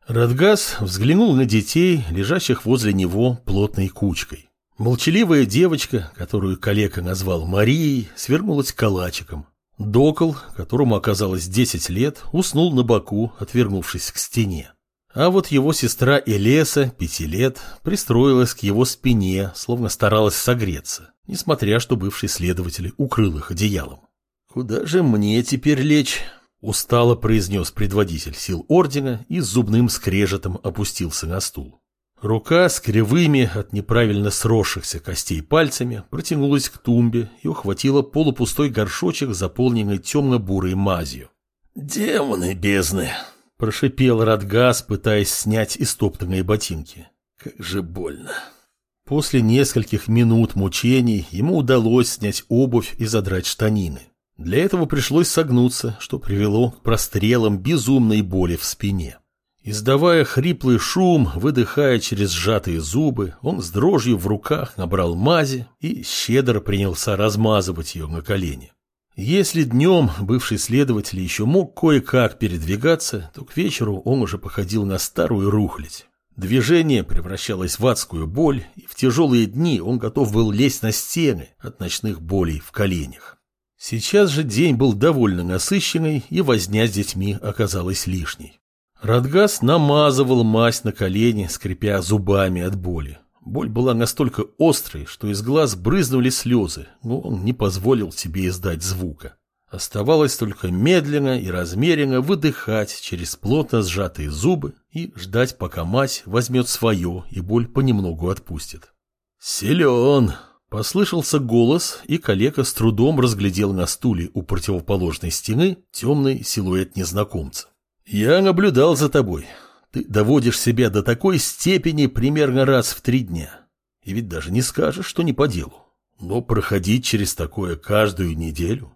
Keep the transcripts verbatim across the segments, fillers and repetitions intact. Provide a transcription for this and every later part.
Радгас взглянул на детей, лежащих возле него плотной кучкой. Молчаливая девочка, которую калека назвал Марией, свернулась калачиком. Докол, которому оказалось десять лет, уснул на боку, отвернувшись к стене. А вот его сестра Элеса, пяти лет, пристроилась к его спине, словно старалась согреться, несмотря что бывший следователь укрыл их одеялом. «Куда же мне теперь лечь?» — устало произнес предводитель сил ордена и с зубным скрежетом опустился на стул. Рука с кривыми от неправильно сросшихся костей пальцами протянулась к тумбе и ухватила полупустой горшочек, заполненный темно-бурой мазью. «Демоны бездны!» — прошипел Радгас, пытаясь снять истоптанные ботинки. «Как же больно!» После нескольких минут мучений ему удалось снять обувь и задрать штанины. Для этого пришлось согнуться, что привело к прострелам безумной боли в спине. Издавая хриплый шум, выдыхая через сжатые зубы, он с дрожью в руках набрал мази и щедро принялся размазывать ее на колени. Если днем бывший следователь еще мог кое-как передвигаться, то к вечеру он уже походил на старую рухлядь. Движение превращалось в адскую боль, и в тяжелые дни он готов был лезть на стены от ночных болей в коленях. Сейчас же день был довольно насыщенный, и возня с детьми оказалась лишней. Радгас намазывал мазь на колени, скрипя зубами от боли. Боль была настолько острой, что из глаз брызнули слезы, но он не позволил себе издать звука. Оставалось только медленно и размеренно выдыхать через плотно сжатые зубы и ждать, пока мать возьмет свое и боль понемногу отпустит. «Силен!» — послышался голос, и калека с трудом разглядел на стуле у противоположной стены темный силуэт незнакомца. «Я наблюдал за тобой. Ты доводишь себя до такой степени примерно раз в три дня. И ведь даже не скажешь, что не по делу. Но проходить через такое каждую неделю...»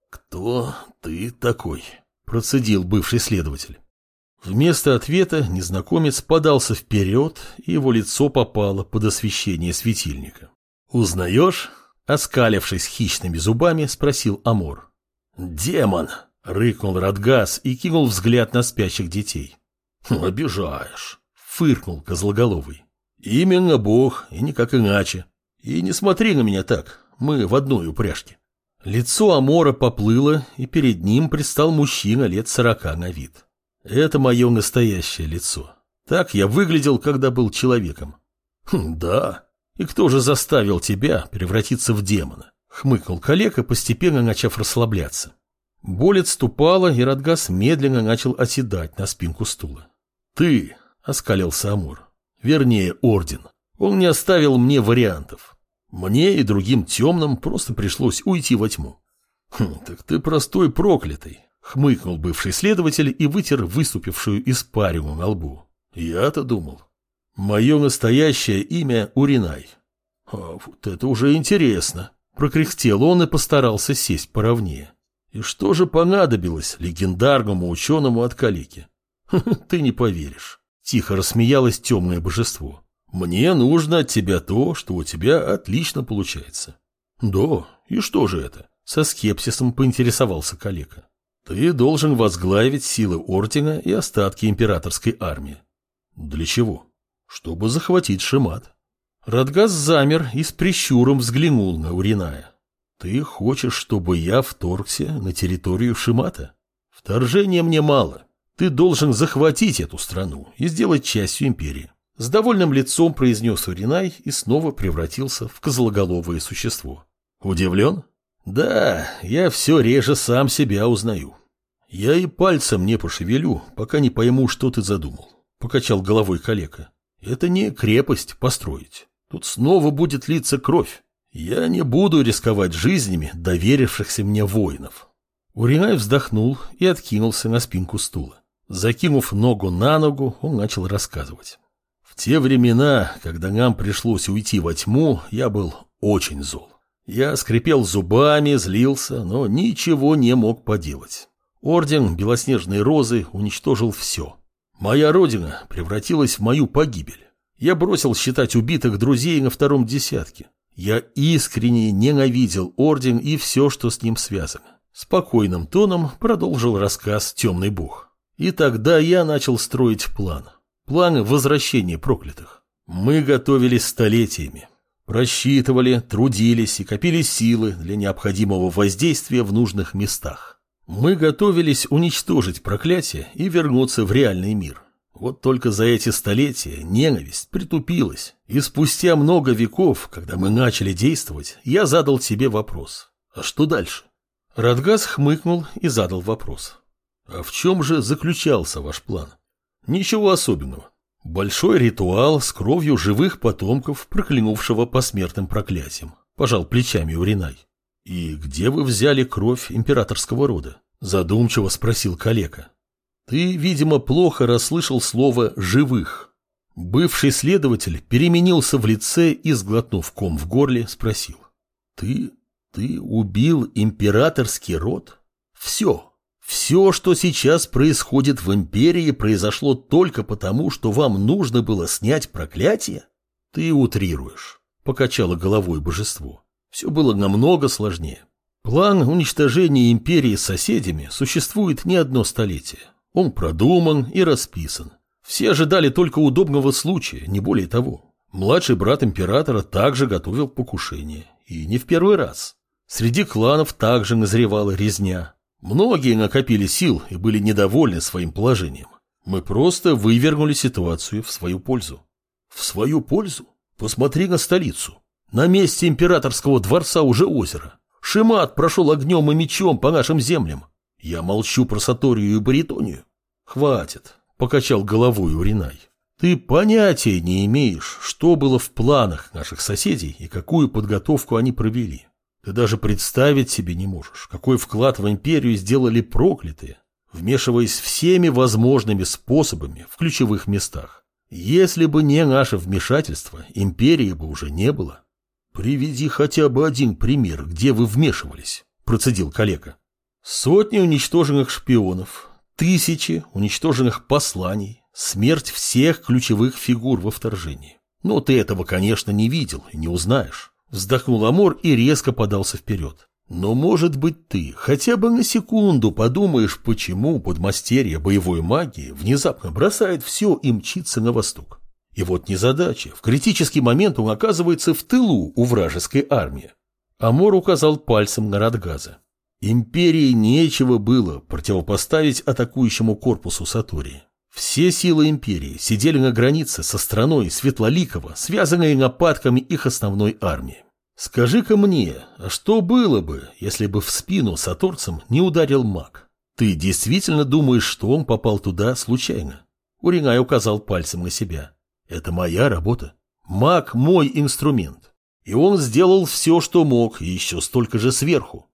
«Кто ты такой?» – процедил бывший следователь. Вместо ответа незнакомец подался вперед, и его лицо попало под освещение светильника. «Узнаешь?» – оскалившись хищными зубами, спросил Амор. «Демон!» — рыкнул Радгас и кинул взгляд на спящих детей. «Обижаешь», — фыркнул Козлоголовый. «Именно Бог, и никак иначе. И не смотри на меня так, мы в одной упряжке». Лицо Амора поплыло, и перед ним предстал мужчина лет сорока на вид. «Это мое настоящее лицо. Так я выглядел, когда был человеком». «Хм, да. И кто же заставил тебя превратиться в демона?» — хмыкнул калека, постепенно начав расслабляться. Боль отступала, и Радгас медленно начал оседать на спинку стула. «Ты», — оскалился Амур, — «вернее, Орден. Он не оставил мне вариантов. Мне и другим темным просто пришлось уйти во тьму». «Хм, так ты простой проклятый», — хмыкнул бывший следователь и вытер выступившую испарину на лбу. «Я-то думал. Мое настоящее имя Уринай». «А вот это уже интересно», — прокряхтел он и постарался сесть поровнее. «И что же понадобилось легендарному ученому от калеки?» «Ты не поверишь», — тихо рассмеялось темное божество. «Мне нужно от тебя то, что у тебя отлично получается». «Да, и что же это?» — со скепсисом поинтересовался калека. «Ты должен возглавить силы Ордена и остатки императорской армии». «Для чего?» «Чтобы захватить Шимат». Радгас замер и с прищуром взглянул на Уриная. «Ты хочешь, чтобы я вторгся на территорию Шимата? Вторжения мне мало. Ты должен захватить эту страну и сделать частью империи». С довольным лицом произнес Уринай и снова превратился в козлоголовое существо. «Удивлен?» «Да, я все реже сам себя узнаю. Я и пальцем не пошевелю, пока не пойму, что ты задумал», — покачал головой калека. «Это не крепость построить. Тут снова будет литься кровь. Я не буду рисковать жизнями доверившихся мне воинов». Уринай вздохнул и откинулся на спинку стула. Закинув ногу на ногу, он начал рассказывать. «В те времена, когда нам пришлось уйти во тьму, я был очень зол. Я скрипел зубами, злился, но ничего не мог поделать. Орден Белоснежной Розы уничтожил все. Моя родина превратилась в мою погибель. Я бросил считать убитых друзей на втором десятке. Я искренне ненавидел Орден и все, что с ним связано». Спокойным тоном продолжил рассказ темный бог. «И тогда я начал строить план. Планы возвращения проклятых. Мы готовились столетиями. Просчитывали, трудились и копили силы для необходимого воздействия в нужных местах. Мы готовились уничтожить проклятие и вернуться в реальный мир. Вот только за эти столетия ненависть притупилась, и спустя много веков, когда мы начали действовать, я задал себе вопрос: а что дальше? Радгаз хмыкнул и задал вопрос: а в чем же заключался ваш план? Ничего особенного. Большой ритуал с кровью живых потомков, проклянувшего посмертным проклятием. Пожал плечами Уринай. И где вы взяли кровь императорского рода? Задумчиво спросил калека. Ты, видимо, плохо расслышал слово «живых». Бывший следователь переменился в лице и, сглотнув ком в горле, спросил. Ты, ты убил императорский род? Все. Все, что сейчас происходит в империи, произошло только потому, что вам нужно было снять проклятие? Ты утрируешь, покачало головой божество. Все было намного сложнее. План уничтожения империи соседями существует не одно столетие. Он продуман и расписан. Все ожидали только удобного случая, не более того. Младший брат императора также готовил покушение. И не в первый раз. Среди кланов также назревала резня. Многие накопили сил и были недовольны своим положением. Мы просто вывернули ситуацию в свою пользу. В свою пользу? Посмотри на столицу. На месте императорского дворца уже озеро. Шимат прошел огнем и мечом по нашим землям. Я молчу про Саторию и Баритонию. Хватит, покачал головой Уринай. Ты понятия не имеешь, что было в планах наших соседей и какую подготовку они провели. Ты даже представить себе не можешь, какой вклад в империю сделали проклятые, вмешиваясь всеми возможными способами в ключевых местах. Если бы не наше вмешательство, империи бы уже не было. Приведи хотя бы один пример, где вы вмешивались, процедил калека. Сотни уничтоженных шпионов, тысячи уничтоженных посланий, смерть всех ключевых фигур во вторжении. Но ты этого, конечно, не видел и не узнаешь. Вздохнул Амор и резко подался вперед. Но, может быть, ты хотя бы на секунду подумаешь, почему подмастерье боевой магии внезапно бросает все и мчится на восток. И вот незадача. В критический момент он оказывается в тылу у вражеской армии. Амор указал пальцем на Радгаза. Империи нечего было противопоставить атакующему корпусу Сатории. Все силы империи сидели на границе со страной Светлоликова, связанной нападками их основной армии. Скажи-ка мне, а что было бы, если бы в спину саторцам не ударил маг? Ты действительно думаешь, что он попал туда случайно? Уринай указал пальцем на себя. Это моя работа. Маг – мой инструмент. И он сделал все, что мог, и еще столько же сверху.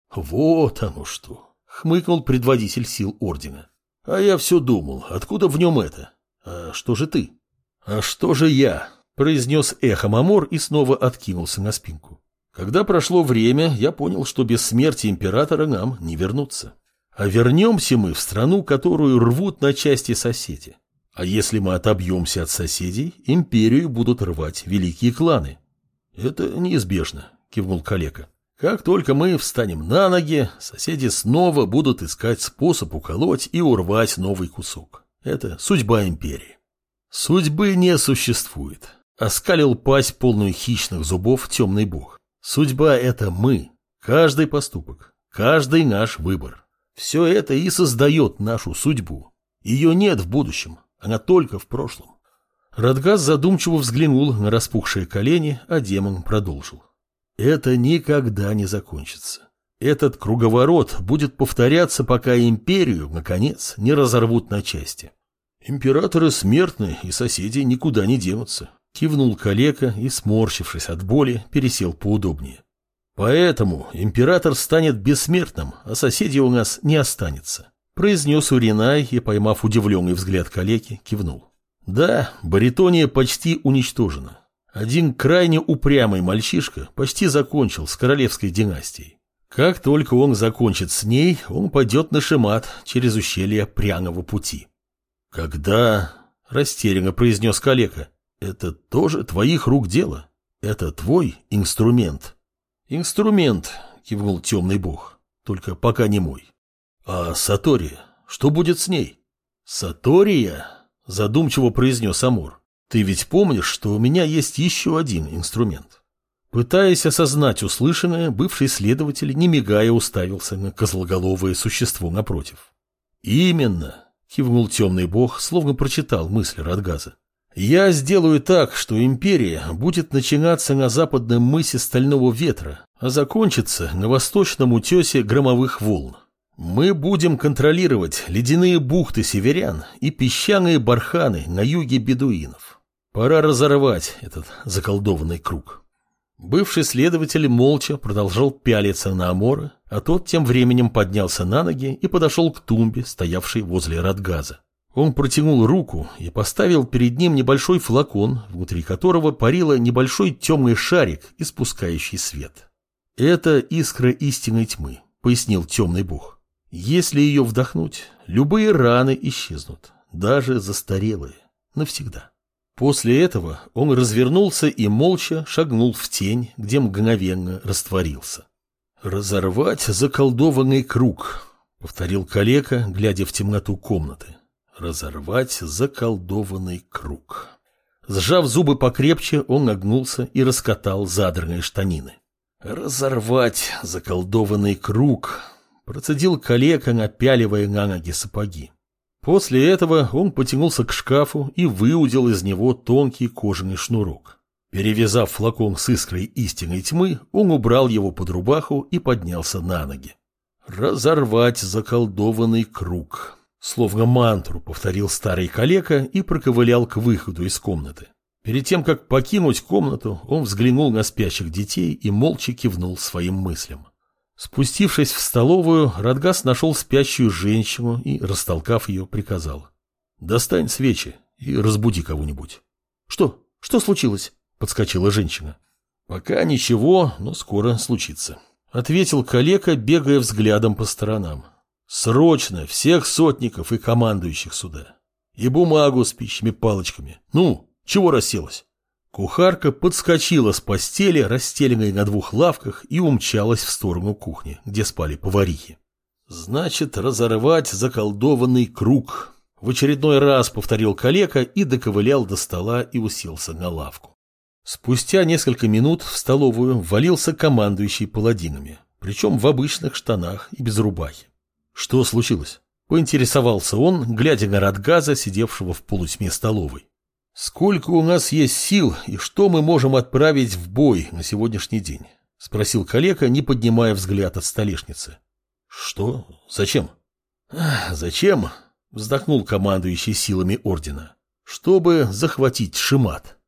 Вот оно что, хмыкнул предводитель сил ордена. А я все думал, откуда в нем это? А что же ты? А что же я? Произнес эхом Амор и снова откинулся на спинку. Когда прошло время, я понял, что без смерти императора нам не вернуться. А вернемся мы в страну, которую рвут на части соседи. А если мы отобьемся от соседей, империю будут рвать великие кланы. Это неизбежно, кивнул калека. Как только мы встанем на ноги, соседи снова будут искать способ уколоть и урвать новый кусок. Это судьба империи. Судьбы не существует. Оскалил пасть, полную хищных зубов, темный бог. Судьба — это мы. Каждый поступок, каждый наш выбор. Все это и создает нашу судьбу. Ее нет в будущем, она только в прошлом. Радгаз задумчиво взглянул на распухшие колени, а демон продолжил. Это никогда не закончится. Этот круговорот будет повторяться, пока империю, наконец, не разорвут на части. Императоры смертны, и соседи никуда не денутся. Кивнул калека и, сморщившись от боли, пересел поудобнее. Поэтому император станет бессмертным, а соседей у нас не останется. Произнес Уринай и, поймав удивленный взгляд калеки, кивнул. Да, Баритония почти уничтожена. Один крайне упрямый мальчишка почти закончил с королевской династией. Как только он закончит с ней, он пойдет на Шимат через ущелье Пряного пути. Когда, растерянно произнес калека, это тоже твоих рук дело? Это твой инструмент? Инструмент, кивнул темный бог, только пока не мой. А Сатория, что будет с ней? Сатория? Задумчиво произнес Амур. Ты ведь помнишь, что у меня есть еще один инструмент? Пытаясь осознать услышанное, бывший следователь, не мигая, уставился на козлоголовое существо напротив. Именно, кивнул темный бог, словно прочитал мысли Радгаза. Я сделаю так, что империя будет начинаться на западном мысе Стального Ветра, а закончится на восточном утесе Громовых Волн. Мы будем контролировать ледяные бухты северян и песчаные барханы на юге бедуинов. Пора разорвать этот заколдованный круг. Бывший следователь молча продолжал пялиться на Амора, а тот тем временем поднялся на ноги и подошел к тумбе, стоявшей возле Радгаза. Он протянул руку и поставил перед ним небольшой флакон, внутри которого парило небольшой темный шарик, испускающий свет. «Это искра истинной тьмы», — пояснил темный бог. «Если ее вдохнуть, любые раны исчезнут, даже застарелые, навсегда». После этого он развернулся и молча шагнул в тень, где мгновенно растворился. «Разорвать заколдованный круг», — повторил калека, глядя в темноту комнаты. Разорвать заколдованный круг. Сжав зубы покрепче, он нагнулся и раскатал задранные штанины. Разорвать заколдованный круг, процедил калека, напяливая на ноги сапоги. После этого он потянулся к шкафу и выудил из него тонкий кожаный шнурок. Перевязав флакон с искрой истинной тьмы, он убрал его под рубаху и поднялся на ноги. Разорвать заколдованный круг. Словно мантру повторил старый калека и проковылял к выходу из комнаты. Перед тем, как покинуть комнату, он взглянул на спящих детей и молча кивнул своим мыслям. Спустившись в столовую, Радгаз нашел спящую женщину и, растолкав ее, приказал. «Достань свечи и разбуди кого-нибудь». «Что? Что случилось?» — подскочила женщина. «Пока ничего, но скоро случится», — ответил калека, бегая взглядом по сторонам. «Срочно всех сотников и командующих сюда. И бумагу с пищими палочками. Ну, чего расселась?» Кухарка подскочила с постели, расстеленной на двух лавках, и умчалась в сторону кухни, где спали поварихи. «Значит, разорвать заколдованный круг», — в очередной раз повторил калека и доковылял до стола и уселся на лавку. Спустя несколько минут в столовую ввалился командующий паладинами, причем в обычных штанах и без рубахи. «Что случилось?» — поинтересовался он, глядя на Радгаза, сидевшего в полутьме столовой. «Сколько у нас есть сил и что мы можем отправить в бой на сегодняшний день?» — спросил калека, не поднимая взгляд от столешницы. «Что? Зачем?» «Зачем?» — вздохнул командующий силами ордена. «Чтобы захватить Шимат.